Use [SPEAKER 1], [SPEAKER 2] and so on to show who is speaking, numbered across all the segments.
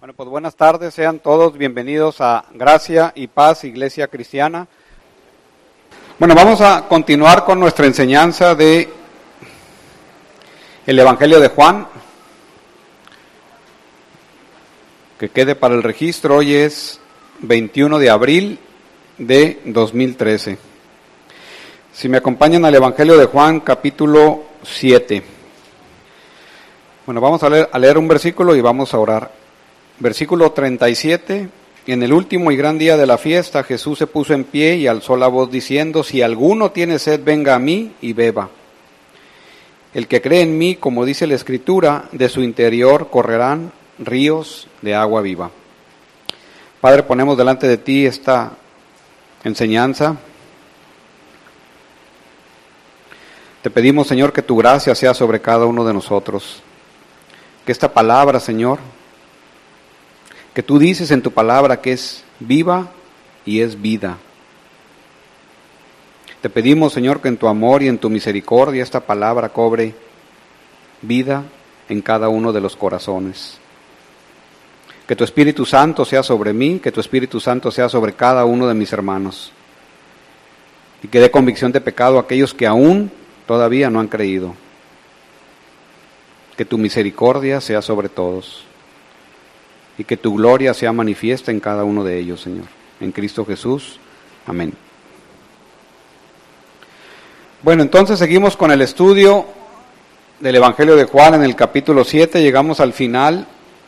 [SPEAKER 1] Bueno, pues buenas tardes, sean todos bienvenidos a Gracia y Paz, Iglesia Cristiana. Bueno, vamos a continuar con nuestra enseñanza de el Evangelio de Juan. Que quede para el registro, hoy es 21 de abril de 2013. Si me acompañan al Evangelio de Juan, capítulo 7. Bueno, vamos a leer un versículo y vamos a orar. Versículo 37, en el último y gran día de la fiesta, Jesús se puso en pie y alzó la voz diciendo, si alguno tiene sed, venga a mí y beba. El que cree en mí, como dice la Escritura, de su interior correrán ríos de agua viva. Padre, ponemos delante de ti esta enseñanza. Te pedimos, Señor, que tu gracia sea sobre cada uno de nosotros. Que esta palabra, Señor, que tú dices en tu palabra que es viva y es vida. Te pedimos, Señor, que en tu amor y en tu misericordia esta palabra cobre vida en cada uno de los corazones. Que tu Espíritu Santo sea sobre mí, que tu Espíritu Santo sea sobre cada uno de mis hermanos. Y que dé convicción de pecado a aquellos que aún todavía no han creído. Que tu misericordia sea sobre todos. Y que tu gloria sea manifiesta en cada uno de ellos, Señor. En Cristo Jesús. Amén. Bueno, entonces seguimos con el estudio del Evangelio de Juan en el capítulo 7. Llegamos al final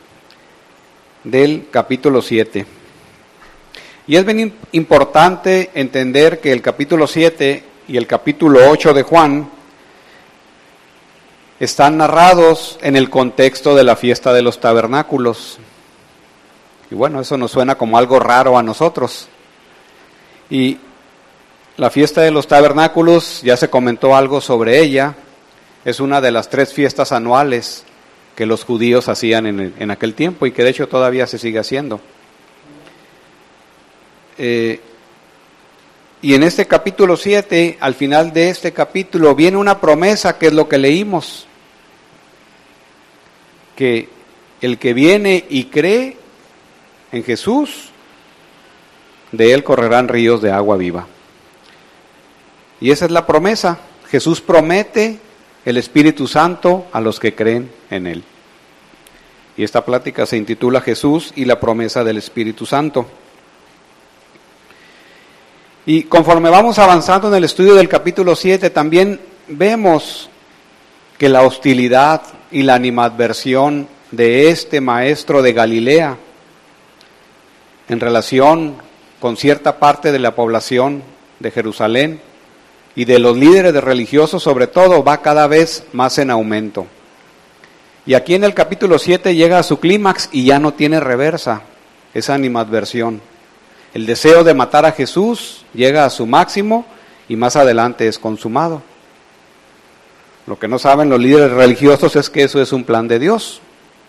[SPEAKER 1] del capítulo 7. Y es bien importante entender que el capítulo 7 y el capítulo 8 de Juan están narrados en el contexto de la fiesta de los tabernáculos. Y bueno, eso nos suena como algo raro a nosotros. Y la fiesta de los tabernáculos, ya se comentó algo sobre ella, es una de las 3 fiestas anuales que los judíos hacían en aquel tiempo y que de hecho todavía se sigue haciendo. Y en este capítulo 7, al final de este capítulo, viene una promesa que es lo que leímos. Que el que viene y cree en Jesús, de él correrán ríos de agua viva. Y esa es la promesa. Jesús promete el Espíritu Santo a los que creen en él. Y esta plática se intitula Jesús y la promesa del Espíritu Santo. Y conforme vamos avanzando en el estudio del capítulo 7, también vemos que la hostilidad y la animadversión de este maestro de Galilea en relación con cierta parte de la población de Jerusalén y de los líderes religiosos sobre todo, va cada vez más en aumento. Y aquí en el capítulo 7 llega a su clímax y ya no tiene reversa esa animadversión. El deseo de matar a Jesús llega a su máximo y más adelante es consumado. Lo que no saben los líderes religiosos es que eso es un plan de Dios.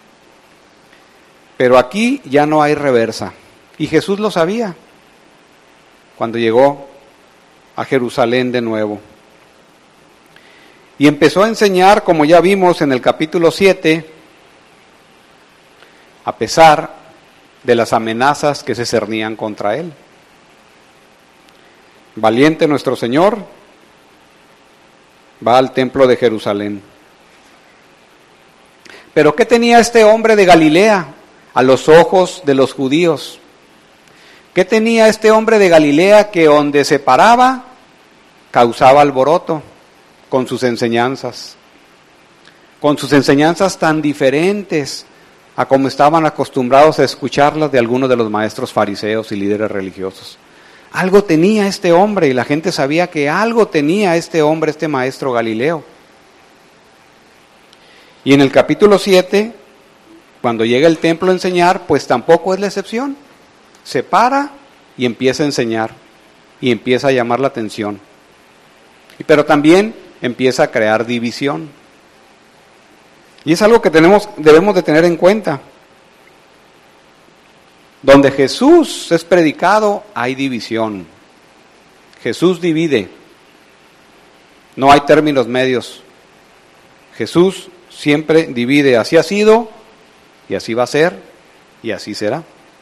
[SPEAKER 1] Pero aquí ya no hay reversa. Y Jesús lo sabía cuando llegó a Jerusalén de nuevo. Y empezó a enseñar, como ya vimos en el capítulo 7, a pesar de las amenazas que se cernían contra él. Valiente nuestro Señor, va al templo de Jerusalén. Pero ¿qué tenía este hombre de Galilea a los ojos de los judíos? ¿Qué tenía este hombre de Galilea que donde se paraba causaba alboroto con sus enseñanzas? Con sus enseñanzas tan diferentes a como estaban acostumbrados a escucharlas de algunos de los maestros fariseos y líderes religiosos. Algo tenía este hombre y la gente sabía que algo tenía este hombre, este maestro Galileo. Y en el capítulo 7, cuando llega el templo a enseñar, pues tampoco es la excepción. Se para y empieza a enseñar y empieza a llamar la atención. Pero también empieza a crear división. Y es algo que debemos de tener en cuenta. Donde Jesús es predicado, hay división. Jesús divide. No hay términos medios. Jesús siempre divide. Así ha sido y así va a ser y así será.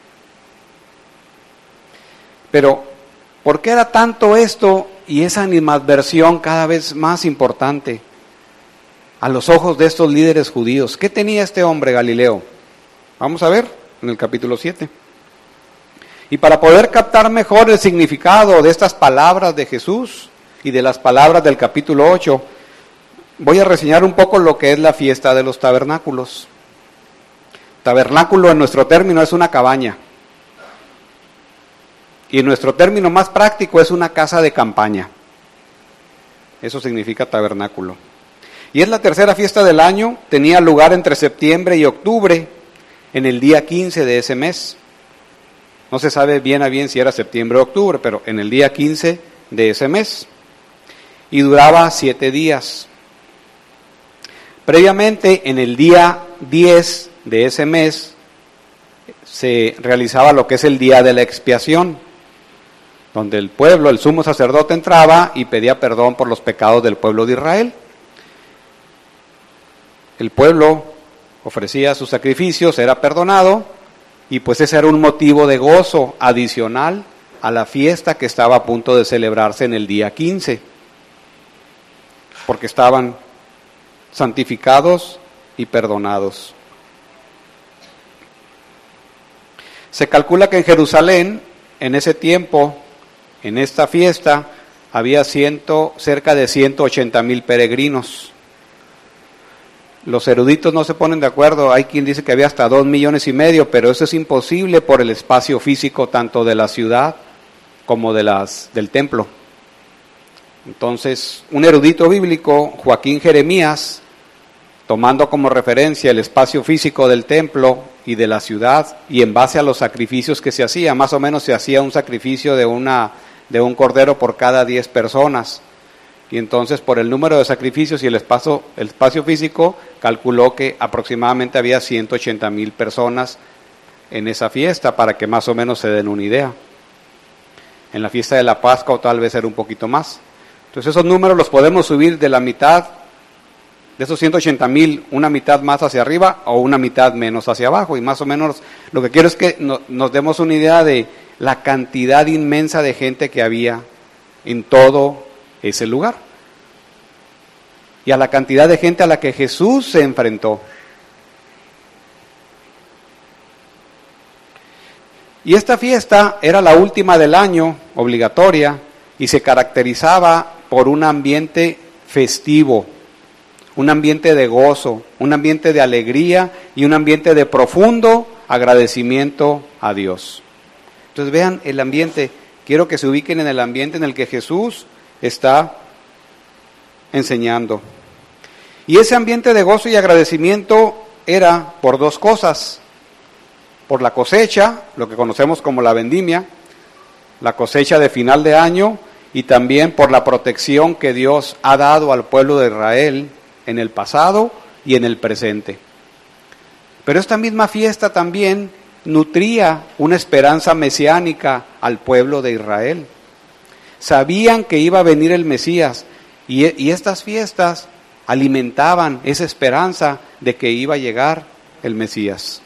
[SPEAKER 1] Pero, ¿por qué era tanto esto y esa animadversión cada vez más importante a los ojos de estos líderes judíos? ¿Qué tenía este hombre Galileo? Vamos a ver en el capítulo 7. Y para poder captar mejor el significado de estas palabras de Jesús y de las palabras del capítulo 8, voy a reseñar un poco lo que es la fiesta de los tabernáculos. Tabernáculo en nuestro término es una cabaña. Y en nuestro término más práctico es una casa de campaña. Eso significa tabernáculo. Y es la tercera fiesta del año, tenía lugar entre septiembre y octubre, en el día 15 de ese mes. No se sabe bien a bien si era septiembre o octubre, pero en el día 15 de ese mes. Y duraba 7 días. Previamente, en el día 10 de ese mes, se realizaba lo que es el día de la expiación, donde el pueblo, el sumo sacerdote entraba y pedía perdón por los pecados del pueblo de Israel. El pueblo ofrecía sus sacrificios, era perdonado, y pues ese era un motivo de gozo adicional a la fiesta que estaba a punto de celebrarse en el día 15, porque estaban santificados y perdonados. Se calcula que en Jerusalén, en ese tiempo, en esta fiesta, había cerca de 180,000 peregrinos. Los eruditos no se ponen de acuerdo, hay quien dice que había hasta 2,5 millones, pero eso es imposible por el espacio físico tanto de la ciudad como del templo. Entonces, un erudito bíblico, Joaquín Jeremías, tomando como referencia el espacio físico del templo y de la ciudad, y en base a los sacrificios que se hacía, más o menos se hacía un sacrificio de un cordero por cada 10 personas. Y entonces, por el número de sacrificios y el espacio físico, calculó que aproximadamente había 180,000 personas en esa fiesta, para que más o menos se den una idea. En la fiesta de la Pascua tal vez era un poquito más. Entonces esos números los podemos subir de la mitad, de esos 180,000, una mitad más hacia arriba o una mitad menos hacia abajo. Y más o menos lo que quiero es que nos demos una idea de la cantidad inmensa de gente que había en todo ese lugar. Y a la cantidad de gente a la que Jesús se enfrentó. Y esta fiesta era la última del año, obligatoria, y se caracterizaba por un ambiente festivo, un ambiente de gozo, un ambiente de alegría y un ambiente de profundo agradecimiento a Dios. Entonces vean el ambiente, quiero que se ubiquen en el ambiente en el que Jesús está enseñando. Y ese ambiente de gozo y agradecimiento era por dos cosas: por la cosecha, lo que conocemos como la vendimia, la cosecha de final de año, y también por la protección que Dios ha dado al pueblo de Israel en el pasado y en el presente. Pero esta misma fiesta también nutría una esperanza mesiánica al pueblo de Israel. Sabían que iba a venir el Mesías, y estas fiestas alimentaban esa esperanza de que iba a llegar el Mesías.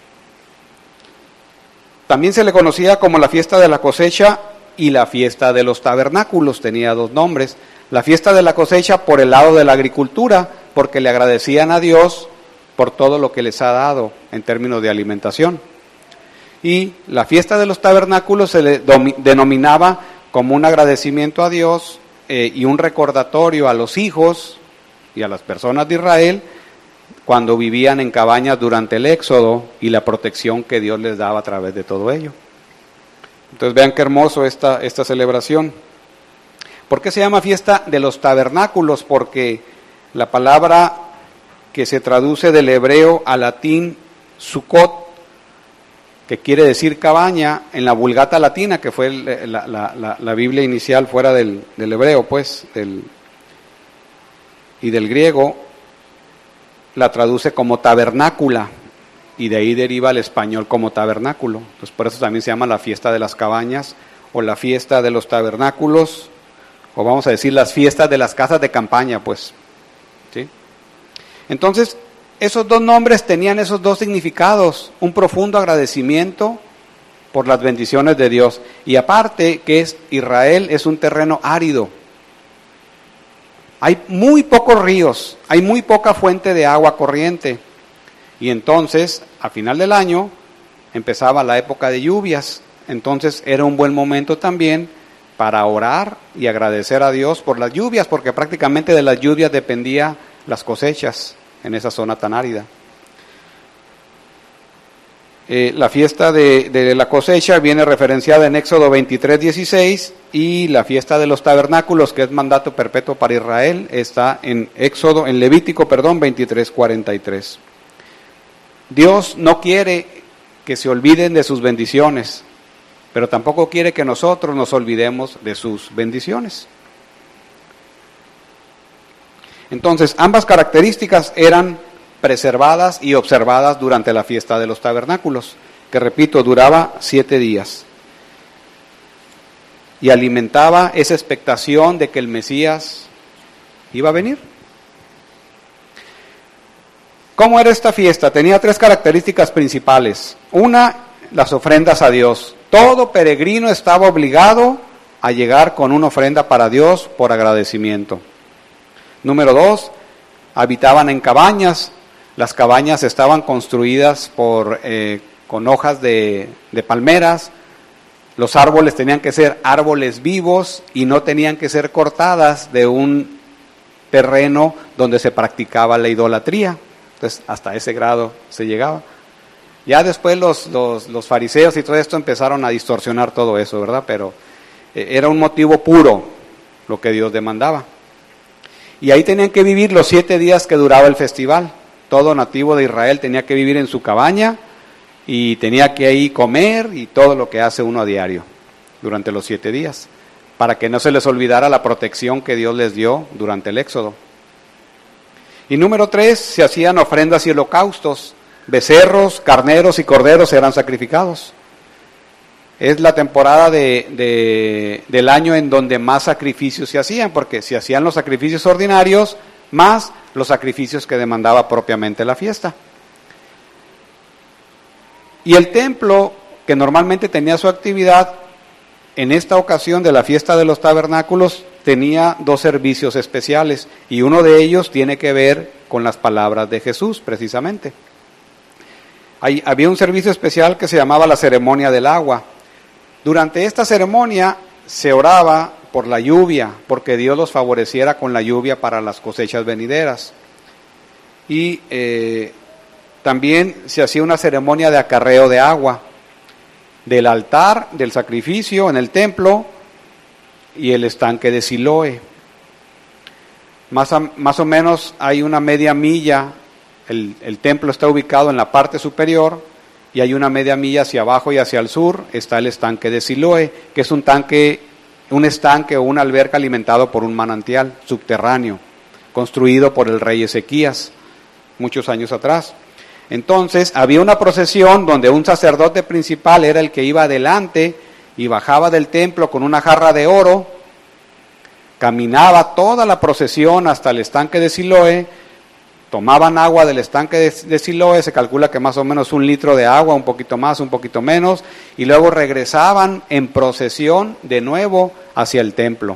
[SPEAKER 1] También se le conocía como la fiesta de la cosecha y la fiesta de los tabernáculos, tenía dos nombres. La fiesta de la cosecha por el lado de la agricultura, porque le agradecían a Dios por todo lo que les ha dado en términos de alimentación. Y la fiesta de los tabernáculos se le denominaba como un agradecimiento a Dios y un recordatorio a los hijos y a las personas de Israel cuando vivían en cabañas durante el Éxodo y la protección que Dios les daba a través de todo ello. Entonces vean qué hermoso esta celebración. ¿Por qué se llama fiesta de los tabernáculos? Porque la palabra que se traduce del hebreo al latín Sukkot, que quiere decir cabaña, en la Vulgata latina, que fue la Biblia inicial fuera del hebreo, pues, y del griego, la traduce como tabernácula, y de ahí deriva el español como tabernáculo. Entonces por eso también se llama la fiesta de las cabañas, o la fiesta de los tabernáculos, o vamos a decir las fiestas de las casas de campaña, pues, ¿sí? Entonces, esos dos nombres tenían esos dos significados, un profundo agradecimiento por las bendiciones de Dios. Y aparte que Israel es un terreno árido. Hay muy pocos ríos, hay muy poca fuente de agua corriente. Y entonces, a final del año, empezaba la época de lluvias. Entonces era un buen momento también para orar y agradecer a Dios por las lluvias, porque prácticamente de las lluvias dependía las cosechas en esa zona tan árida. La fiesta de la cosecha viene referenciada en Éxodo 23:16 y la fiesta de los tabernáculos, que es mandato perpetuo para Israel, está en Levítico 23:43. Dios no quiere que se olviden de sus bendiciones, pero tampoco quiere que nosotros nos olvidemos de sus bendiciones. Entonces, ambas características eran preservadas y observadas durante la fiesta de los tabernáculos, que repito, duraba 7 días. Y alimentaba esa expectación de que el Mesías iba a venir. ¿Cómo era esta fiesta? Tenía 3 características principales. Una, las ofrendas a Dios. Todo peregrino estaba obligado a llegar con una ofrenda para Dios por agradecimiento. Número 2, habitaban en cabañas. Las cabañas estaban construidas con hojas de palmeras. Los árboles tenían que ser árboles vivos y no tenían que ser cortadas de un terreno donde se practicaba la idolatría. Entonces, hasta ese grado se llegaba. Ya después los fariseos y todo esto empezaron a distorsionar todo eso, ¿verdad? Pero era un motivo puro lo que Dios demandaba. Y ahí tenían que vivir los 7 días que duraba el festival. Todo nativo de Israel tenía que vivir en su cabaña y tenía que ahí comer y todo lo que hace uno a diario durante los 7 días, para que no se les olvidara la protección que Dios les dio durante el Éxodo. Y número 3, se hacían ofrendas y holocaustos. Becerros, carneros y corderos eran sacrificados. Es la temporada del año en donde más sacrificios se hacían, porque se hacían los sacrificios ordinarios más los sacrificios que demandaba propiamente la fiesta. Y el templo, que normalmente tenía su actividad, en esta ocasión de la fiesta de los tabernáculos, tenía 2 servicios especiales, y uno de ellos tiene que ver con las palabras de Jesús, precisamente. Había un servicio especial que se llamaba la ceremonia del agua. Durante esta ceremonia se oraba por la lluvia, porque Dios los favoreciera con la lluvia para las cosechas venideras. Y también se hacía una ceremonia de acarreo de agua del altar, del sacrificio en el templo y el estanque de Siloé. Más o menos hay una media milla, el templo está ubicado en la parte superior y hay una media milla hacia abajo y hacia el sur está el estanque de Siloé, que es un estanque o una alberca alimentado por un manantial subterráneo, construido por el rey Ezequías muchos años atrás. Entonces había una procesión donde un sacerdote principal era el que iba adelante y bajaba del templo con una jarra de oro, caminaba toda la procesión hasta el estanque de Siloé, tomaban agua del estanque de Siloé, se calcula que más o menos 1 litro de agua, un poquito más, un poquito menos, y luego regresaban en procesión de nuevo hacia el templo.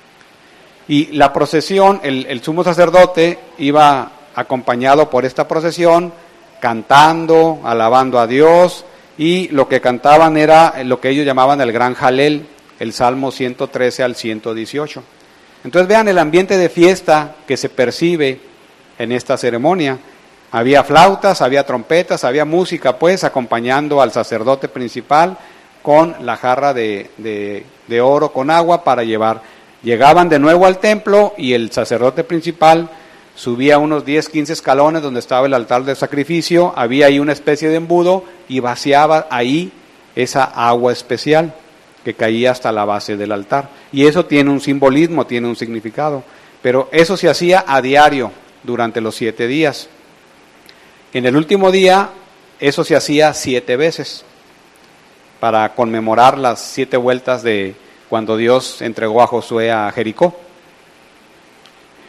[SPEAKER 1] Y la procesión, el sumo sacerdote iba acompañado por esta procesión, cantando, alabando a Dios, y lo que cantaban era lo que ellos llamaban el gran jalel, el Salmo 113 al 118. Entonces vean el ambiente de fiesta que se percibe en esta ceremonia. Había flautas, había trompetas, había música, pues, acompañando al sacerdote principal con la jarra de oro con agua para llevar. Llegaban de nuevo al templo y el sacerdote principal subía unos 10-15 escalones donde estaba el altar del sacrificio, había ahí una especie de embudo y vaciaba ahí esa agua especial que caía hasta la base del altar. Y eso tiene un simbolismo, tiene un significado. Pero eso se hacía a diario durante los 7 días. En el último día, eso se hacía 7 veces para conmemorar las 7 vueltas de cuando Dios entregó a Josué a Jericó.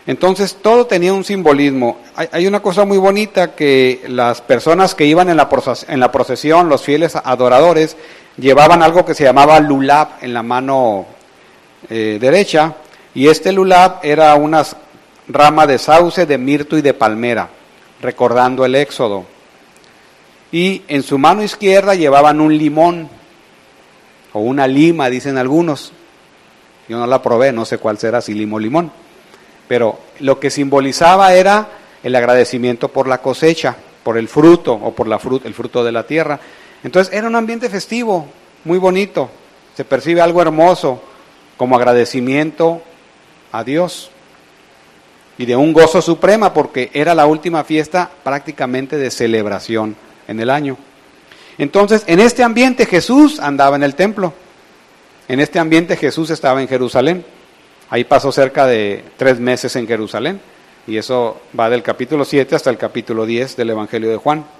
[SPEAKER 1] Entonces todo tenía un simbolismo. Hay una cosa muy bonita, que las personas que iban en la procesión, los fieles adoradores, llevaban algo que se llamaba lulab en la mano derecha, y este lulab era una rama de sauce, de mirto y de palmera, recordando el Éxodo. Y en su mano izquierda llevaban un limón, o una lima, dicen algunos. Yo no la probé, no sé cuál será, si limo o limón. Pero lo que simbolizaba era el agradecimiento por la cosecha, por el fruto, o por el fruto de la tierra. Entonces era un ambiente festivo, muy bonito. Se percibe algo hermoso, como agradecimiento a Dios. Y de un gozo suprema, porque era la última fiesta prácticamente de celebración en el año. Entonces, en este ambiente Jesús andaba en el templo. En este ambiente Jesús estaba en Jerusalén. Ahí pasó cerca de 3 meses en Jerusalén. Y eso va del capítulo 7 hasta el capítulo 10 del Evangelio de Juan.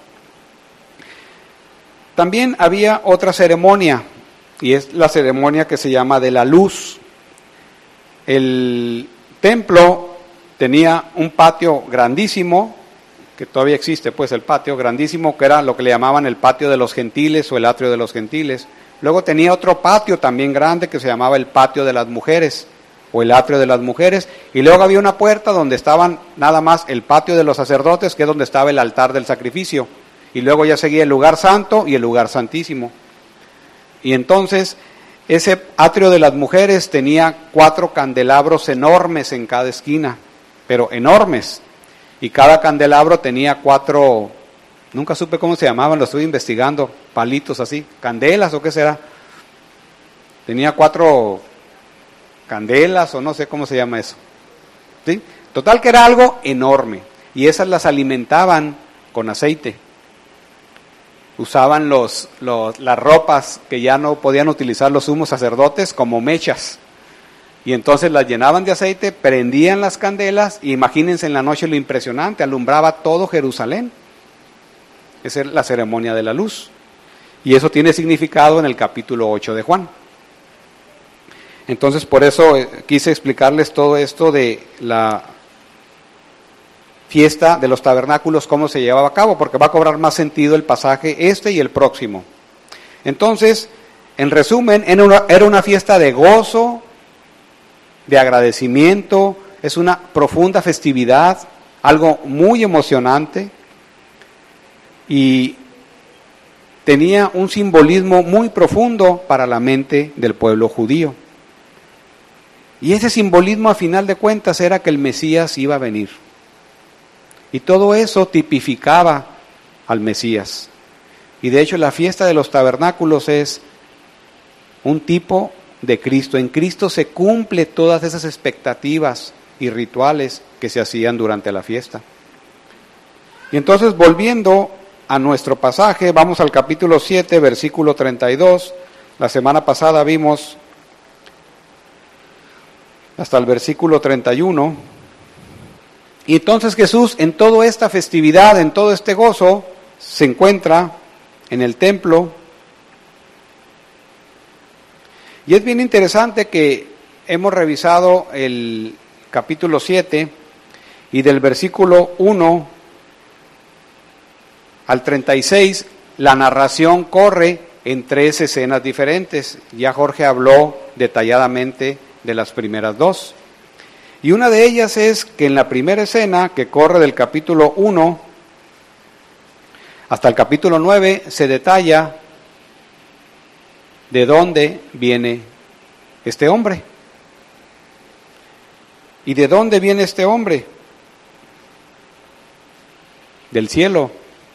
[SPEAKER 1] También había otra ceremonia, y es la ceremonia que se llama de la luz. El templo tenía un patio grandísimo, que todavía existe pues el patio grandísimo, que era lo que le llamaban el patio de los gentiles o el atrio de los gentiles. Luego tenía otro patio también grande que se llamaba el patio de las mujeres o el atrio de las mujeres, y luego había una puerta donde estaban nada más el patio de los sacerdotes, que es donde estaba el altar del sacrificio, y luego ya seguía el lugar santo y el lugar santísimo. Y entonces ese atrio de las mujeres tenía 4 candelabros enormes en cada esquina, pero enormes. Y cada candelabro tenía 4, nunca supe cómo se llamaban, lo estuve investigando, palitos así, candelas o qué será. Tenía 4 candelas o no sé cómo se llama eso. ¿Sí? Total que era algo enorme. Y esas las alimentaban con aceite. Usaban las ropas que ya no podían utilizar los sumos sacerdotes como mechas. Y entonces las llenaban de aceite, prendían las candelas, y imagínense en la noche lo impresionante, alumbraba todo Jerusalén. Esa es la ceremonia de la luz. Y eso tiene significado en el capítulo 8 de Juan. Entonces por eso quise explicarles todo esto de la fiesta de los tabernáculos, cómo se llevaba a cabo, porque va a cobrar más sentido el pasaje este y el próximo. Entonces, en resumen, era una fiesta de gozo, de agradecimiento, es una profunda festividad, algo muy emocionante, y tenía un simbolismo muy profundo para la mente del pueblo judío. Y ese simbolismo, a final de cuentas, era que el Mesías iba a venir. Y todo eso tipificaba al Mesías. Y de hecho la fiesta de los tabernáculos es un tipo de Cristo. En Cristo se cumple todas esas expectativas y rituales que se hacían durante la fiesta. Y entonces, volviendo a nuestro pasaje, vamos al capítulo 7, versículo 32. La semana pasada vimos hasta el versículo 31. Y entonces Jesús, en toda esta festividad, en todo este gozo, se encuentra en el templo. Y es bien interesante que hemos revisado el capítulo 7, y del versículo 1 al 36, la narración corre en 3 escenas diferentes. Ya Jorge habló detalladamente de las primeras 2. Y una de ellas es que en la primera escena, que corre del capítulo 1 hasta el capítulo 9, se detalla de dónde viene este hombre. ¿Y de dónde viene este hombre? Del cielo.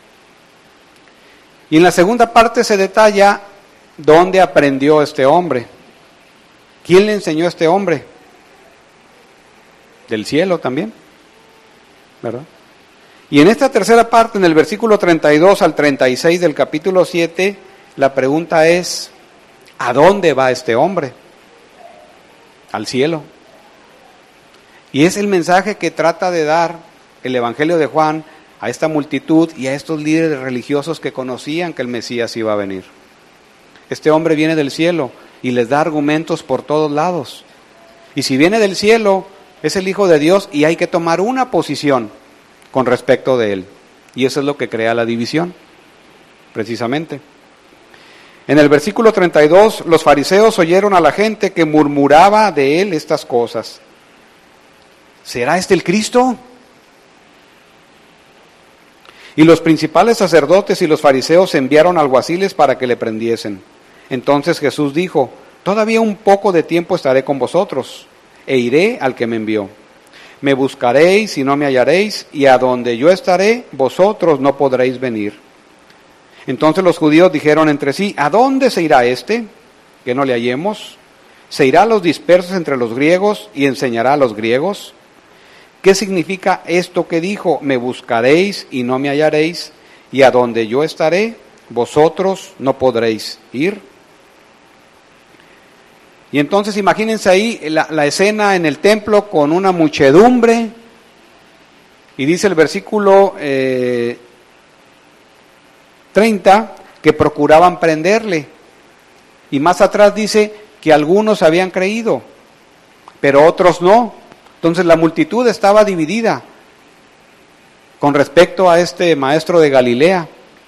[SPEAKER 1] Y en la segunda parte se detalla dónde aprendió este hombre. ¿Quién le enseñó a este hombre? Del cielo también, ¿verdad? Y en esta tercera parte, en el versículo 32 al 36 del capítulo 7, la pregunta es, ¿a dónde va este hombre? Al cielo. Y es el mensaje que trata de dar el Evangelio de Juan a esta multitud y a estos líderes religiosos que conocían que el Mesías iba a venir. Este hombre viene del cielo y les da argumentos por todos lados. Y si viene del cielo, es el Hijo de Dios y hay que tomar una posición con respecto de Él. Y eso es lo que crea la división, precisamente. En el versículo 32, los fariseos oyeron a la gente que murmuraba de Él estas cosas. ¿Será este el Cristo? Y los principales sacerdotes y los fariseos enviaron alguaciles para que le prendiesen. Entonces Jesús dijo: todavía un poco de tiempo estaré con vosotros, e iré al que me envió. Me buscaréis y no me hallaréis, y a donde yo estaré, vosotros no podréis venir. Entonces los judíos dijeron entre sí: ¿a dónde se irá este, que no le hallemos? ¿Se irá a los dispersos entre los griegos y enseñará a los griegos? ¿Qué significa esto que dijo? Me buscaréis y no me hallaréis, y a donde yo estaré, vosotros no podréis ir. Y entonces imagínense ahí la escena en el templo con una muchedumbre, y dice el versículo 30 que procuraban prenderle, y más atrás dice que algunos habían creído, pero otros no. Entonces la multitud estaba dividida con respecto a este maestro de Galilea.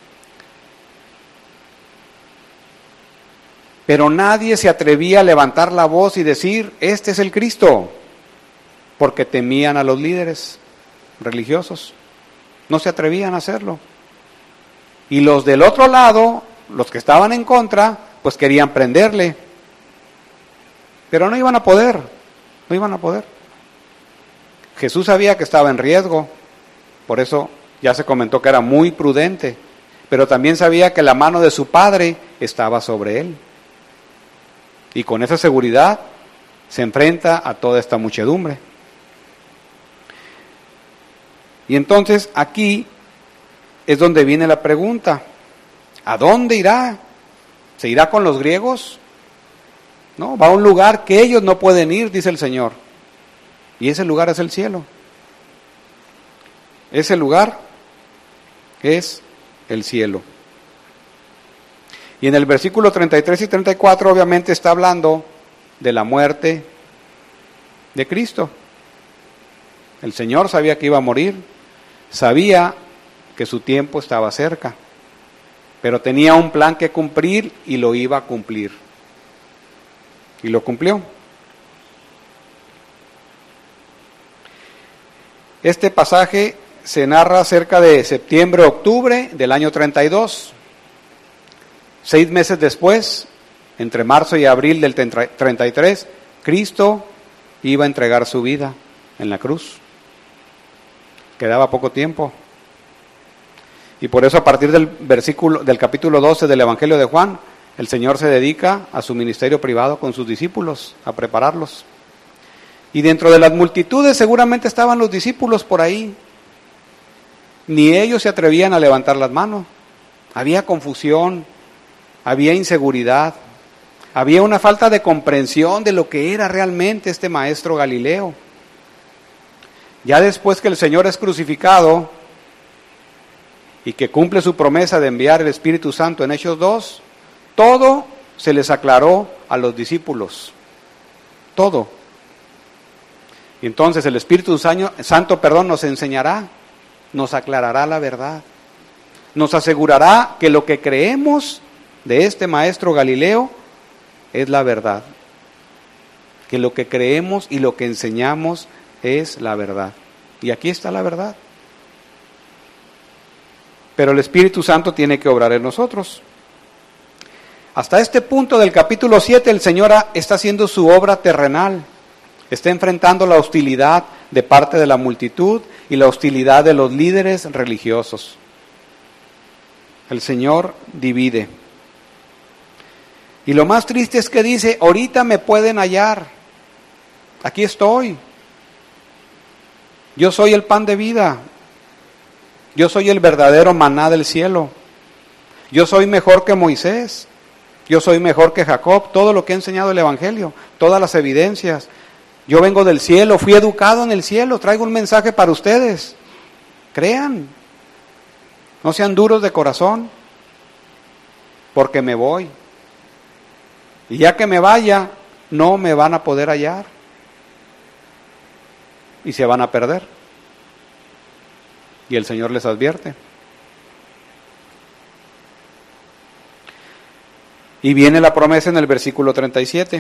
[SPEAKER 1] Pero nadie se atrevía a levantar la voz y decir: este es el Cristo, porque temían a los líderes religiosos. No se atrevían a hacerlo. Y los del otro lado, los que estaban en contra, pues querían prenderle. Pero no iban a poder, no iban a poder. Jesús sabía que estaba en riesgo, por eso ya se comentó que era muy prudente, pero también sabía que la mano de su Padre estaba sobre él. Y con esa seguridad se enfrenta a toda esta muchedumbre. Y entonces aquí es donde viene la pregunta: ¿a dónde irá? ¿Se irá con los griegos? No, va a un lugar que ellos no pueden ir, dice el Señor. Y ese lugar es el cielo. Ese lugar es el cielo. Y en el versículo 33 y 34 obviamente está hablando de la muerte de Cristo. El Señor sabía que iba a morir, sabía que su tiempo estaba cerca, pero tenía un plan que cumplir y lo iba a cumplir. Y lo cumplió. Este pasaje se narra cerca de septiembre-octubre del año 32. 6 meses después, entre marzo y abril del 33, Cristo iba a entregar su vida en la cruz. Quedaba poco tiempo. Y por eso a partir del capítulo 12 del Evangelio de Juan, el Señor se dedica a su ministerio privado con sus discípulos, a prepararlos. Y dentro de las multitudes seguramente estaban los discípulos por ahí. Ni ellos se atrevían a levantar las manos. Había confusión, había inseguridad, había una falta de comprensión de lo que era realmente este maestro Galileo. Ya después que el Señor es crucificado y que cumple su promesa de enviar el Espíritu Santo en Hechos 2, todo se les aclaró a los discípulos. Todo. Y entonces el Espíritu Santo nos enseñará, nos aclarará la verdad, nos asegurará que lo que creemos de este maestro Galileo es la verdad, que lo que creemos y lo que enseñamos es la verdad. Y aquí está la verdad. Pero el Espíritu Santo tiene que obrar en nosotros. Hasta este punto del capítulo 7 el Señor está haciendo su obra terrenal. Está enfrentando la hostilidad de parte de la multitud y la hostilidad de los líderes religiosos. El Señor divide. Y lo más triste es que dice: ahorita me pueden hallar. Aquí estoy. Yo soy el pan de vida. Yo soy el verdadero maná del cielo. Yo soy mejor que Moisés. Yo soy mejor que Jacob. Todo lo que ha enseñado el Evangelio, todas las evidencias. Yo vengo del cielo, fui educado en el cielo, traigo un mensaje para ustedes. Crean. No sean duros de corazón, porque me voy. Y ya que me vaya, no me van a poder hallar. y se van a perder. Y el Señor les advierte. Y viene la promesa en el versículo 37.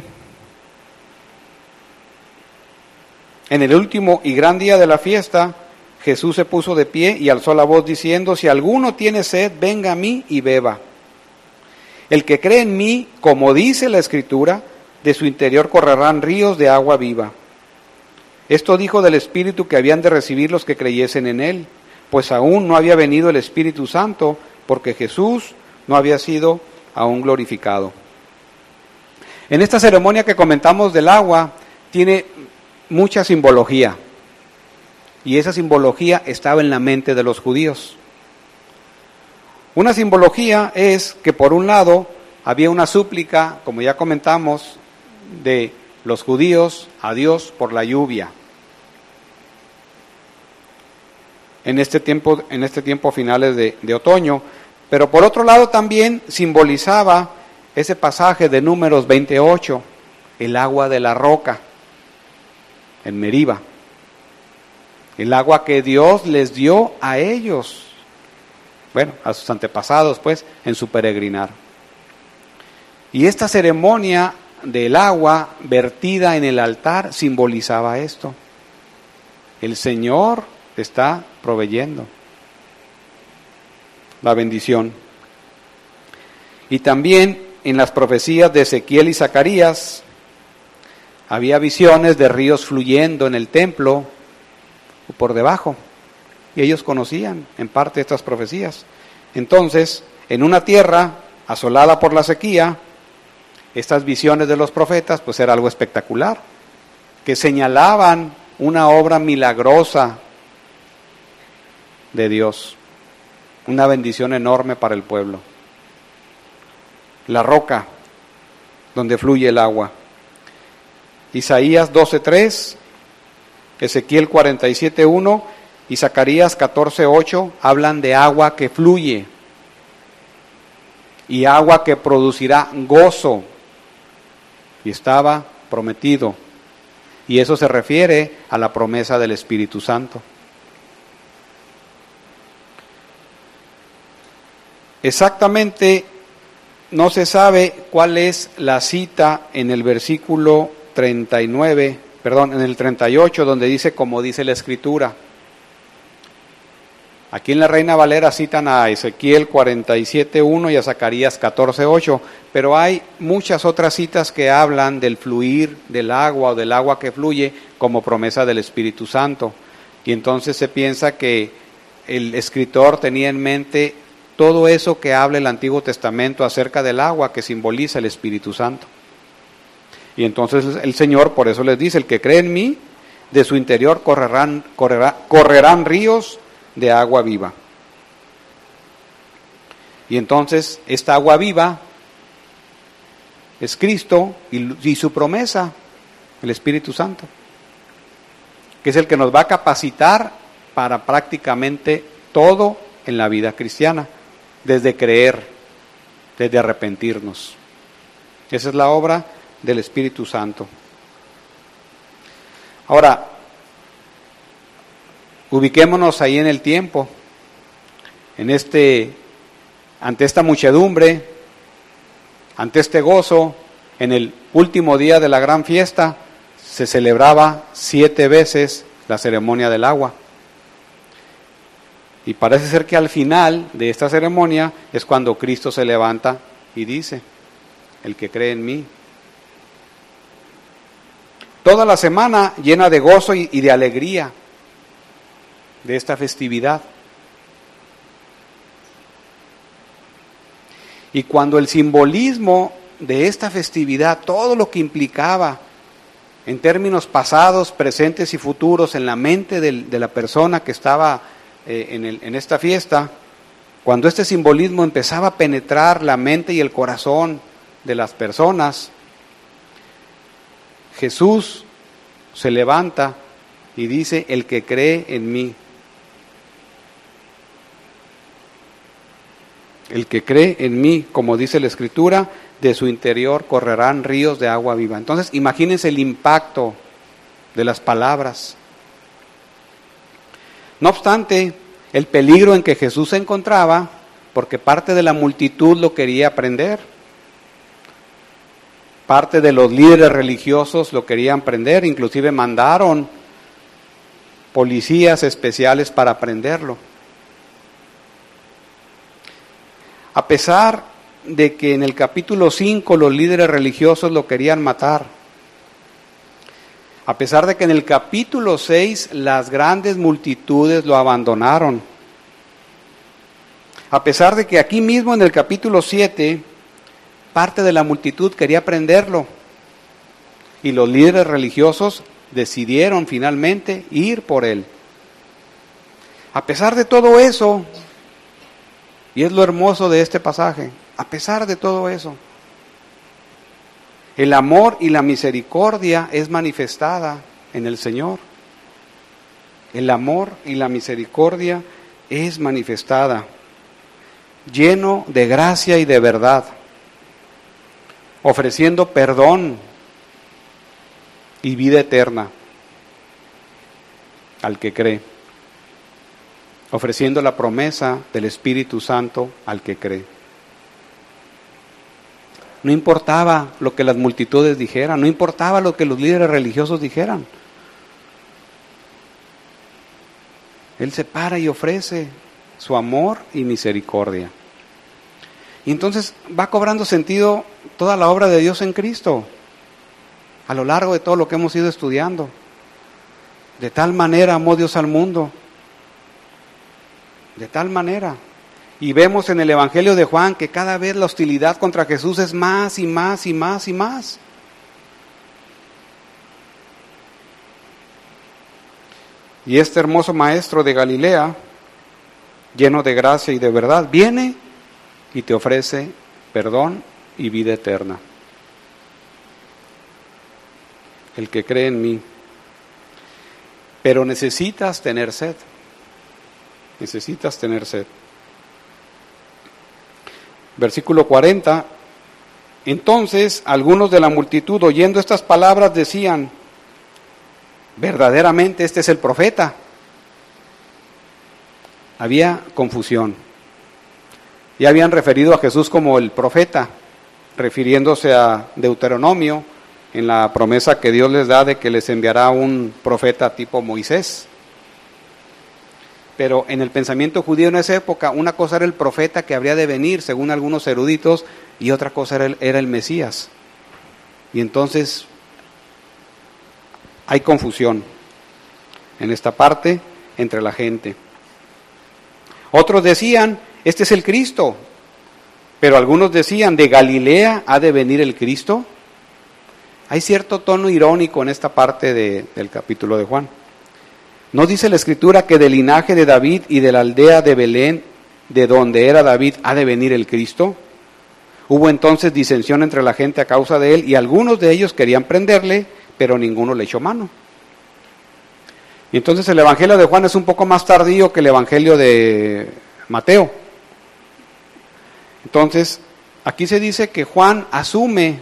[SPEAKER 1] En el último y gran día de la fiesta, Jesús se puso de pie y alzó la voz diciendo: si alguno tiene sed, venga a mí y beba. El que cree en mí, como dice la Escritura, de su interior correrán ríos de agua viva. Esto dijo del Espíritu que habían de recibir los que creyesen en él, pues aún no había venido el Espíritu Santo, porque Jesús no había sido aún glorificado. En esta ceremonia que comentamos del agua, tiene mucha simbología, y esa simbología estaba en la mente de los judíos. Una simbología es que por un lado había una súplica, como ya comentamos, de los judíos a Dios por la lluvia. En este tiempo finales de otoño, pero por otro lado también simbolizaba ese pasaje de Números 28, el agua de la roca, en Meriba, el agua que Dios les dio a ellos, bueno, a sus antepasados, pues, en su peregrinar. Y esta ceremonia del agua vertida en el altar simbolizaba esto. El Señor está proveyendo la bendición. Y también en las profecías de Ezequiel y Zacarías había visiones de ríos fluyendo en el templo o por debajo, y ellos conocían en parte estas profecías. Entonces, en una tierra asolada por la sequía, estas visiones de los profetas pues era algo espectacular, que señalaban una obra milagrosa de Dios, una bendición enorme para el pueblo. La roca donde fluye el agua. Isaías 12:3, Ezequiel 47:1 y Zacarías 14:8 hablan de agua que fluye y agua que producirá gozo. Y estaba prometido. Y eso se refiere a la promesa del Espíritu Santo. Exactamente no se sabe cuál es la cita en el versículo 38, donde dice como dice la Escritura. Aquí en la Reina Valera citan a Ezequiel 47:1 y a Zacarías 14:8, pero hay muchas otras citas que hablan del fluir del agua o del agua que fluye como promesa del Espíritu Santo. Y entonces se piensa que el escritor tenía en mente todo eso que habla el Antiguo Testamento acerca del agua que simboliza el Espíritu Santo. Y entonces el Señor por eso les dice: el que cree en mí, de su interior correrán ríos de agua viva. Y entonces esta agua viva es Cristo y su promesa, el Espíritu Santo, que es el que nos va a capacitar para prácticamente todo en la vida cristiana, desde creer, desde arrepentirnos. Esa es la obra del Espíritu Santo. Ahora, ubiquémonos ahí en el tiempo, ante esta muchedumbre, ante este gozo. En el último día de la gran fiesta se celebraba 7 veces la ceremonia del agua. Y parece ser que al final de esta ceremonia es cuando Cristo se levanta y dice: el que cree en mí. Toda la semana llena de gozo y de alegría de esta festividad. Y cuando el simbolismo de esta festividad, todo lo que implicaba en términos pasados, presentes y futuros en la mente de la persona que estaba en esta fiesta, cuando este simbolismo empezaba a penetrar la mente y el corazón de las personas, Jesús se levanta y dice: el que cree en mí. El que cree en mí, como dice la Escritura, de su interior correrán ríos de agua viva. Entonces, imagínense el impacto de las palabras. No obstante, el peligro en que Jesús se encontraba, porque parte de la multitud lo quería prender, parte de los líderes religiosos lo querían prender, inclusive mandaron policías especiales para prenderlo. A pesar de que en el capítulo 5 los líderes religiosos lo querían matar, a pesar de que en el capítulo 6 las grandes multitudes lo abandonaron, a pesar de que aquí mismo en el capítulo 7 parte de la multitud quería prenderlo y los líderes religiosos decidieron finalmente ir por él. A pesar de todo eso, y es lo hermoso de este pasaje, a pesar de todo eso, el amor y la misericordia es manifestada en el Señor. El amor y la misericordia es manifestada, lleno de gracia y de verdad, ofreciendo perdón y vida eterna al que cree, ofreciendo la promesa del Espíritu Santo al que cree. No importaba lo que las multitudes dijeran, no importaba lo que los líderes religiosos dijeran. Él se para y ofrece su amor y misericordia. Y entonces va cobrando sentido toda la obra de Dios en Cristo, a lo largo de todo lo que hemos ido estudiando. De tal manera amó Dios al mundo, de tal manera. Y vemos en el Evangelio de Juan que cada vez la hostilidad contra Jesús es más y más y más y más. Y este hermoso maestro de Galilea, lleno de gracia y de verdad, viene y te ofrece perdón y vida eterna. El que cree en mí. Pero necesitas tener sed. Necesitas tener sed. Versículo 40. Entonces algunos de la multitud, oyendo estas palabras, decían: verdaderamente este es el profeta. Había confusión. Ya habían referido a Jesús como el profeta, refiriéndose a Deuteronomio, en la promesa que Dios les da de que les enviará un profeta tipo Moisés. Pero en el pensamiento judío en esa época, una cosa era el profeta que habría de venir, según algunos eruditos, y otra cosa era el Mesías. Y entonces hay confusión en esta parte entre la gente. Otros decían: este es el Cristo. Pero algunos decían: ¿de Galilea ha de venir el Cristo? Hay cierto tono irónico en esta parte del capítulo de Juan. ¿No dice la Escritura que del linaje de David y de la aldea de Belén, de donde era David, ha de venir el Cristo? Hubo entonces disensión entre la gente a causa de él, y algunos de ellos querían prenderle, pero ninguno le echó mano. Y entonces el Evangelio de Juan es un poco más tardío que el Evangelio de Mateo. Entonces, aquí se dice que Juan asume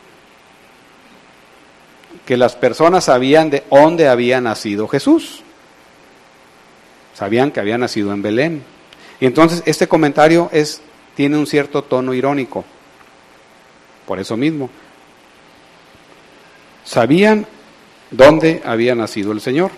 [SPEAKER 1] que las personas sabían de dónde había nacido Jesús. Sabían que había nacido en Belén. Y entonces este comentario tiene un cierto tono irónico. Por eso mismo. Sabían dónde había nacido el Señor.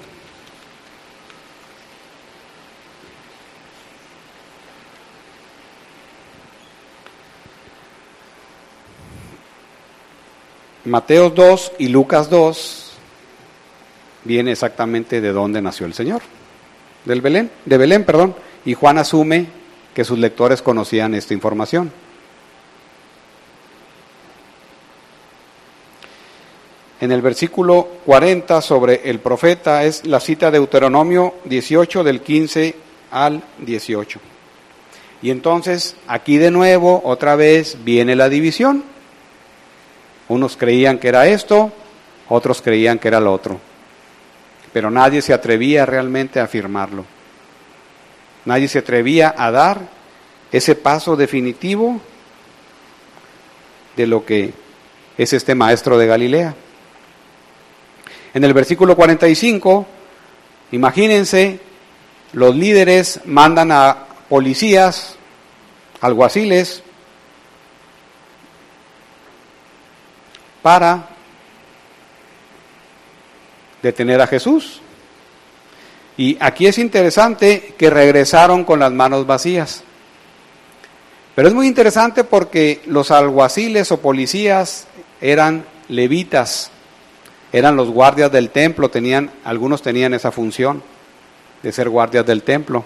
[SPEAKER 1] Mateo 2 y Lucas 2 viene exactamente de dónde nació el Señor. De Belén, y Juan asume que sus lectores conocían esta información. En el versículo 40 sobre el profeta es la cita de Deuteronomio 18 del 15 al 18. Y entonces aquí de nuevo otra vez viene la división. Unos creían que era esto, otros creían que era lo otro. Pero nadie se atrevía realmente a afirmarlo. Nadie se atrevía a dar ese paso definitivo de lo que es este maestro de Galilea. En el versículo 45, imagínense los líderes mandan a policías, alguaciles, para detener a Jesús. Y aquí es interesante que regresaron con las manos vacías. Pero es muy interesante porque los alguaciles o policías eran levitas, eran los guardias del templo, algunos tenían esa función de ser guardias del templo.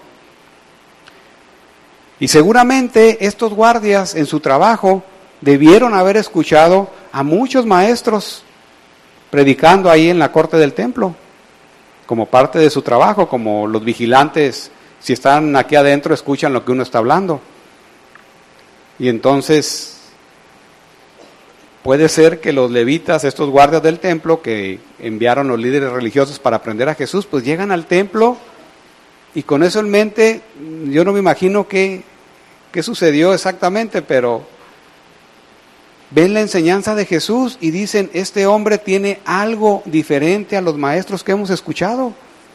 [SPEAKER 1] Y seguramente estos guardias en su trabajo debieron haber escuchado a muchos maestros predicando ahí en la corte del templo, como parte de su trabajo, como los vigilantes, si están aquí adentro, escuchan lo que uno está hablando. Y entonces puede ser que los levitas, estos guardias del templo que enviaron los líderes religiosos para prender a Jesús, pues llegan al templo y con eso en mente, yo no me imagino qué sucedió exactamente, pero ven la enseñanza de Jesús y dicen, este hombre tiene algo diferente a los maestros que hemos escuchado.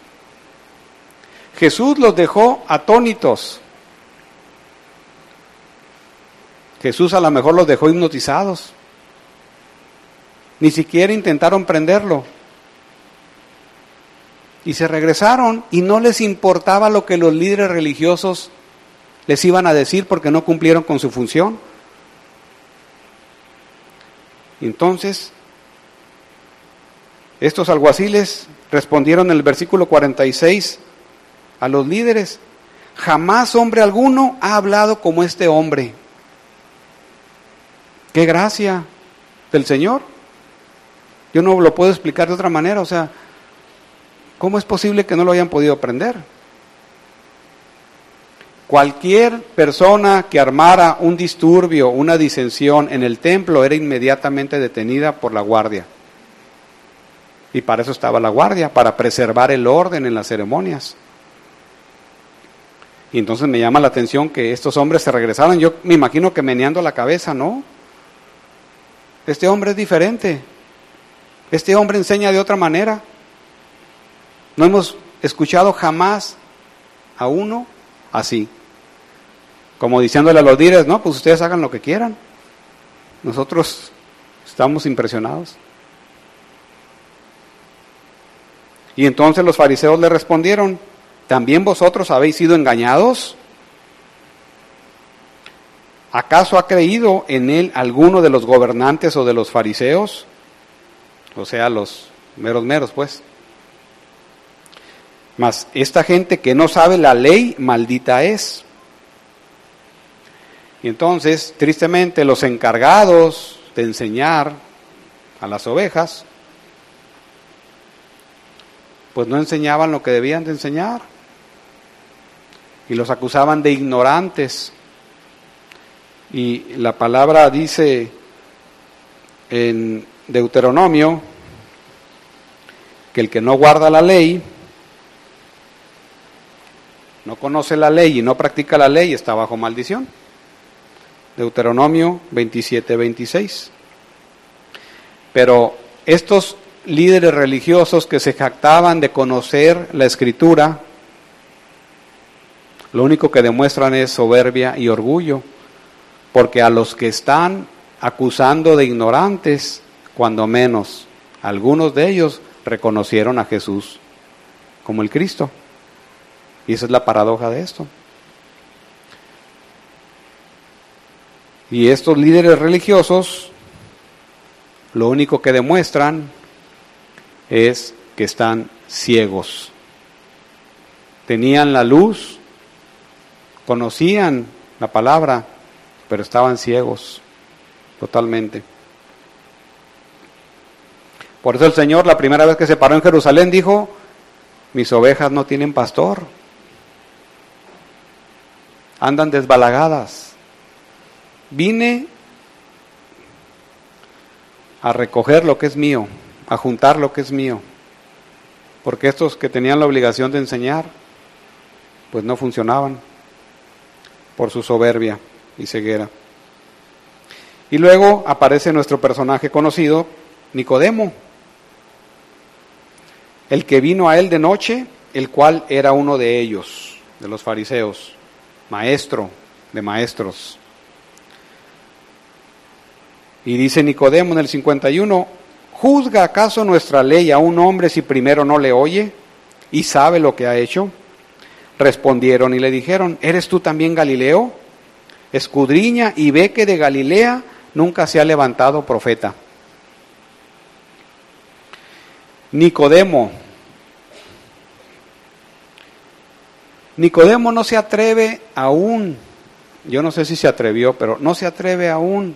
[SPEAKER 1] Jesús los dejó atónitos. Jesús a lo mejor los dejó hipnotizados. Ni siquiera intentaron prenderlo. Y se regresaron y no les importaba lo que los líderes religiosos les iban a decir porque no cumplieron con su función. Entonces, estos alguaciles respondieron en el versículo 46 a los líderes: jamás hombre alguno ha hablado como este hombre. ¡Qué gracia del Señor! Yo no lo puedo explicar de otra manera, o sea, ¿cómo es posible que no lo hayan podido aprender? Cualquier persona que armara un disturbio, una disensión en el templo era inmediatamente detenida por la guardia. Y para eso estaba la guardia, para preservar el orden en las ceremonias. Y entonces me llama la atención que estos hombres se regresaron, yo me imagino que meneando la cabeza, ¿no? Este hombre es diferente. Este hombre enseña de otra manera. No hemos escuchado jamás a uno así. Como diciéndole a los líderes, no, pues ustedes hagan lo que quieran. Nosotros estamos impresionados. Y entonces los fariseos le respondieron: ¿también vosotros habéis sido engañados? ¿Acaso ha creído en él alguno de los gobernantes o de los fariseos? O sea, los meros pues. Mas esta gente que no sabe la ley, maldita es. Y entonces, tristemente, los encargados de enseñar a las ovejas, pues no enseñaban lo que debían de enseñar. Y los acusaban de ignorantes. Y la palabra dice en Deuteronomio que el que no guarda la ley, no conoce la ley y no practica la ley, está bajo maldición. Deuteronomio 27:26. Pero estos líderes religiosos que se jactaban de conocer la Escritura, lo único que demuestran es soberbia y orgullo, porque a los que están acusando de ignorantes, cuando menos, algunos de ellos reconocieron a Jesús como el Cristo. Y esa es la paradoja de esto. Y estos líderes religiosos, lo único que demuestran es que están ciegos. Tenían la luz, conocían la palabra, pero estaban ciegos totalmente. Por eso el Señor, la primera vez que se paró en Jerusalén, dijo: mis ovejas no tienen pastor, andan desbalagadas. Vine a recoger lo que es mío, a juntar lo que es mío, porque estos que tenían la obligación de enseñar, pues no funcionaban por su soberbia y ceguera. Y luego aparece nuestro personaje conocido, Nicodemo, el que vino a él de noche el cual era uno de ellos, de los fariseos, maestro de maestros. Y dice Nicodemo en el 51, ¿juzga acaso nuestra ley a un hombre si primero no le oye y sabe lo que ha hecho? Respondieron y le dijeron, ¿eres tú también Galileo? Escudriña y ve que de Galilea nunca se ha levantado profeta. Nicodemo no se atreve aún, yo no sé si se atrevió, pero no se atreve aún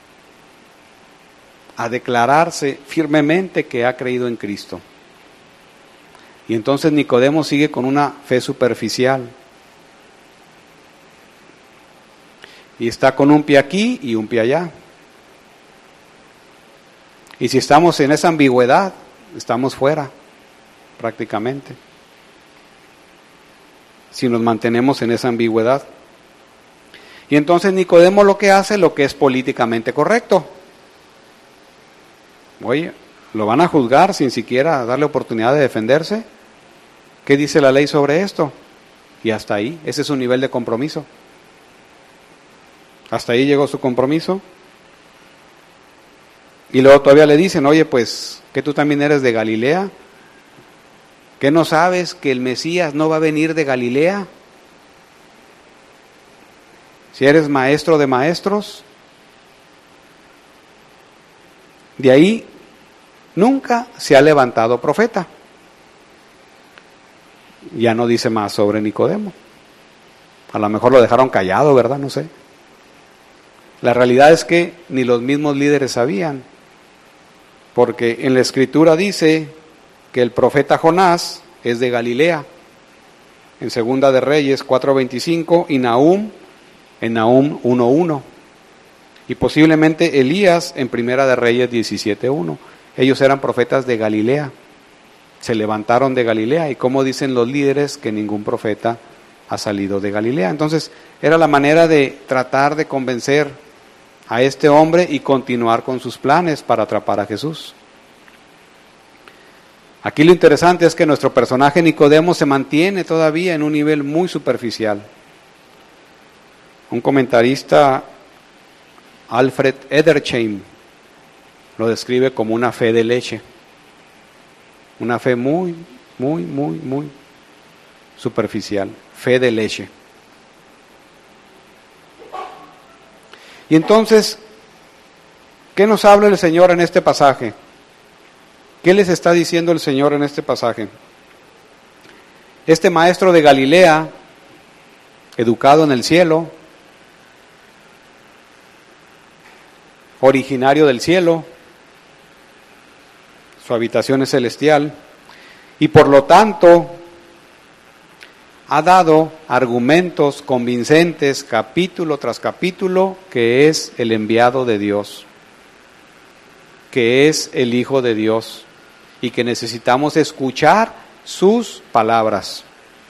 [SPEAKER 1] a declararse firmemente que ha creído en Cristo. Y entonces Nicodemo sigue con una fe superficial. Y está con un pie aquí y un pie allá. Y si estamos en esa ambigüedad, estamos fuera, prácticamente. Si nos mantenemos en esa ambigüedad. Y entonces Nicodemo lo que hace, lo que es políticamente correcto. Oye, ¿lo van a juzgar sin siquiera darle oportunidad de defenderse? ¿Qué dice la ley sobre esto? Y hasta ahí, ese es su nivel de compromiso. Hasta ahí llegó su compromiso. Y luego todavía le dicen, oye, pues, ¿que tú también eres de Galilea? ¿Qué no sabes que el Mesías no va a venir de Galilea? Si eres maestro de maestros. De ahí nunca se ha levantado profeta. Ya no dice más sobre Nicodemo. A lo mejor lo dejaron callado, ¿verdad? No sé. La realidad es que ni los mismos líderes sabían. Porque en la Escritura dice que el profeta Jonás es de Galilea. En Segunda de Reyes 4:25 y Nahum en Nahum 1:1. Y posiblemente Elías en Primera de Reyes 17:1. Ellos eran profetas de Galilea. Se levantaron de Galilea. Y como dicen los líderes que ningún profeta ha salido de Galilea. Entonces era la manera de tratar de convencer a este hombre y continuar con sus planes para atrapar a Jesús. Aquí lo interesante es que nuestro personaje Nicodemo se mantiene todavía en un nivel muy superficial. Un comentarista, Alfred Edersheim, lo describe como una fe de leche. Una fe muy superficial. Fe de leche. Y entonces, ¿qué nos habla el Señor en este pasaje? ¿Qué les está diciendo el Señor en este pasaje? Este maestro de Galilea, educado en el cielo, originario del cielo, su habitación es celestial, y por lo tanto ha dado argumentos convincentes capítulo tras capítulo que es el enviado de Dios, que es el Hijo de Dios y que necesitamos escuchar sus palabras.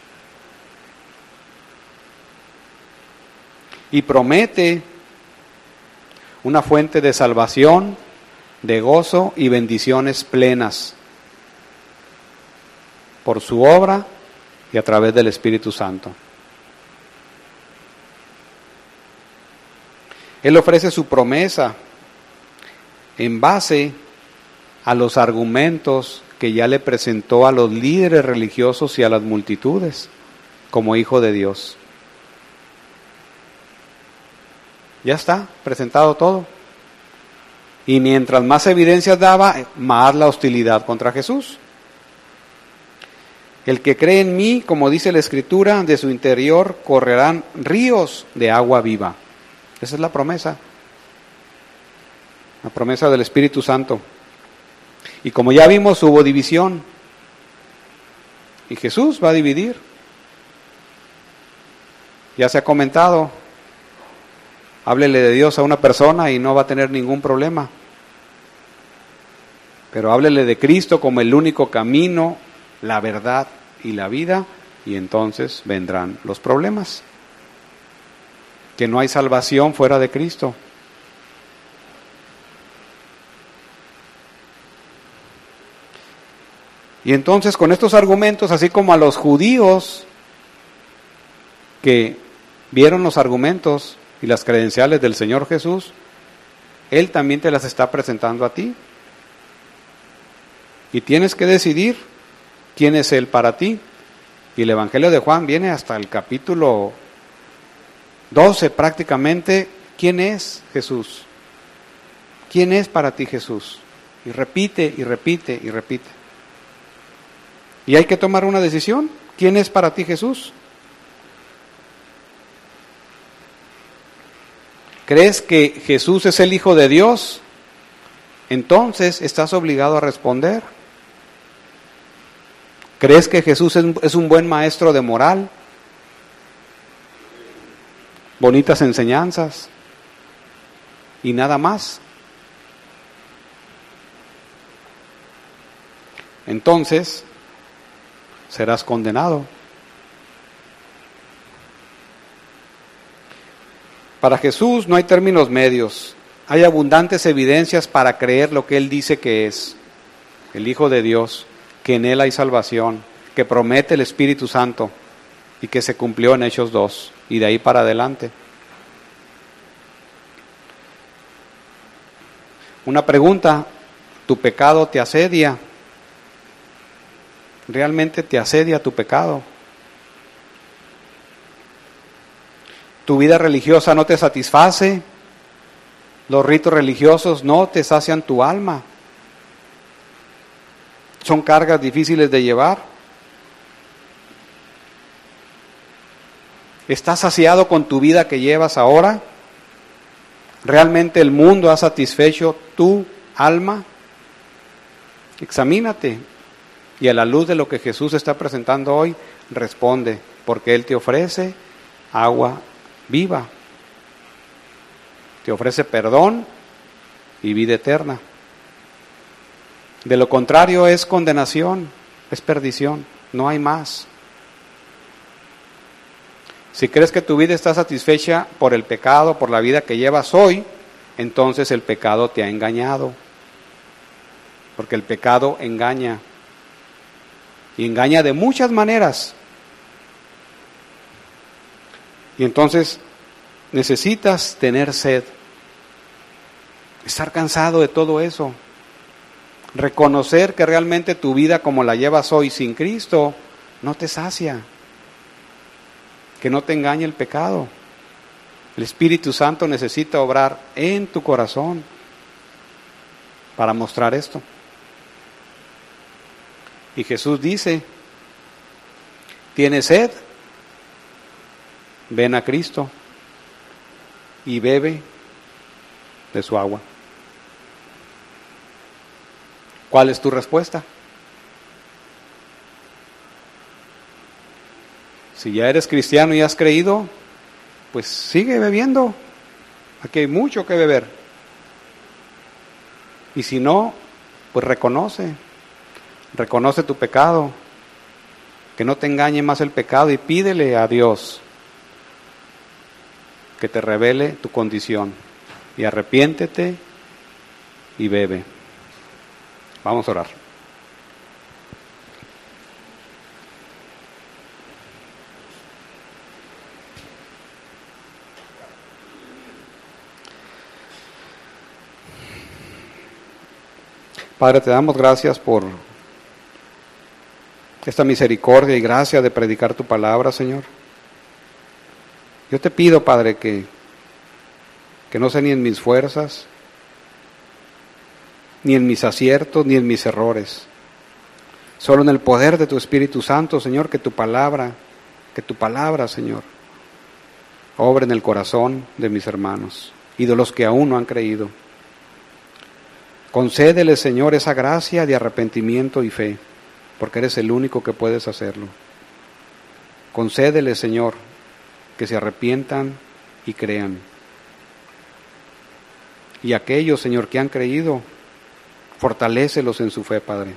[SPEAKER 1] Y promete una fuente de salvación, de gozo y bendiciones plenas por su obra y a través del Espíritu Santo. Él ofrece su promesa en base a los argumentos que ya le presentó a los líderes religiosos y a las multitudes como Hijo de Dios. Ya está presentado todo. Y mientras más evidencias daba, más la hostilidad contra Jesús. El que cree en mí, como dice la Escritura, de su interior correrán ríos de agua viva. Esa es la promesa del Espíritu Santo. Y como ya vimos, hubo división. Y Jesús va a dividir. Ya se ha comentado, háblele de Dios a una persona y no va a tener ningún problema. Pero háblele de Cristo como el único camino, la verdad y la vida, y entonces vendrán los problemas. Que no hay salvación fuera de Cristo. Y entonces con estos argumentos, así como a los judíos que vieron los argumentos y las credenciales del Señor Jesús, Él también te las está presentando a ti. Y tienes que decidir quién es Él para ti. Y el Evangelio de Juan viene hasta el capítulo 12 prácticamente. ¿Quién es Jesús? ¿Quién es para ti Jesús? Y repite, y repite, y repite. Y hay que tomar una decisión. ¿Quién es para ti Jesús? ¿Crees que Jesús es el Hijo de Dios? Entonces estás obligado a responder. ¿Crees que Jesús es un buen maestro de moral? Bonitas enseñanzas y nada más. Entonces serás condenado. Para Jesús no hay términos medios. Hay abundantes evidencias para creer lo que Él dice que es, el Hijo de Dios, que en Él hay salvación, que promete el Espíritu Santo y que se cumplió en Hechos 2 y de ahí para adelante. Una pregunta: ¿tu pecado te asedia? ¿Realmente te asedia tu pecado? ¿Tu vida religiosa no te satisface? ¿Los ritos religiosos no te sacian tu alma? ¿Son cargas difíciles de llevar? ¿Estás saciado con tu vida que llevas ahora? ¿Realmente el mundo ha satisfecho tu alma? Examínate y a la luz de lo que Jesús está presentando hoy, responde, porque Él te ofrece agua viva, te ofrece perdón y vida eterna. De lo contrario es condenación, es perdición, no hay más. Si crees que tu vida está satisfecha por el pecado, por la vida que llevas hoy, entonces el pecado te ha engañado. Porque el pecado engaña. Y engaña de muchas maneras. Y entonces necesitas tener sed. Estar cansado de todo eso. Reconocer que realmente tu vida como la llevas hoy sin Cristo no te sacia. Que no te engañe el pecado. El Espíritu Santo necesita obrar en tu corazón para mostrar esto. Y Jesús dice: ¿tienes sed? Ven a Cristo y bebe de su agua. ¿Cuál es tu respuesta? Si ya eres cristiano y has creído, pues sigue bebiendo. Aquí hay mucho que beber. Y si no, pues reconoce tu pecado, que no te engañe más el pecado y pídele a Dios que te revele tu condición y arrepiéntete y bebe. Vamos a orar. Padre, te damos gracias por esta misericordia y gracia de predicar tu palabra, Señor. Yo te pido, Padre, que no sea ni en mis fuerzas, ni en mis aciertos, ni en mis errores. Solo en el poder de tu Espíritu Santo, Señor, que tu palabra, Señor, obre en el corazón de mis hermanos y de los que aún no han creído. Concédele, Señor, esa gracia de arrepentimiento y fe, porque eres el único que puedes hacerlo. Concédele, Señor, que se arrepientan y crean. Y aquellos, Señor, que han creído, fortalécelos en su fe, Padre,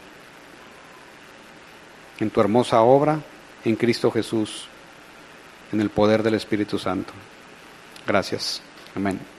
[SPEAKER 1] en tu hermosa obra, en Cristo Jesús, en el poder del Espíritu Santo. Gracias. Amén.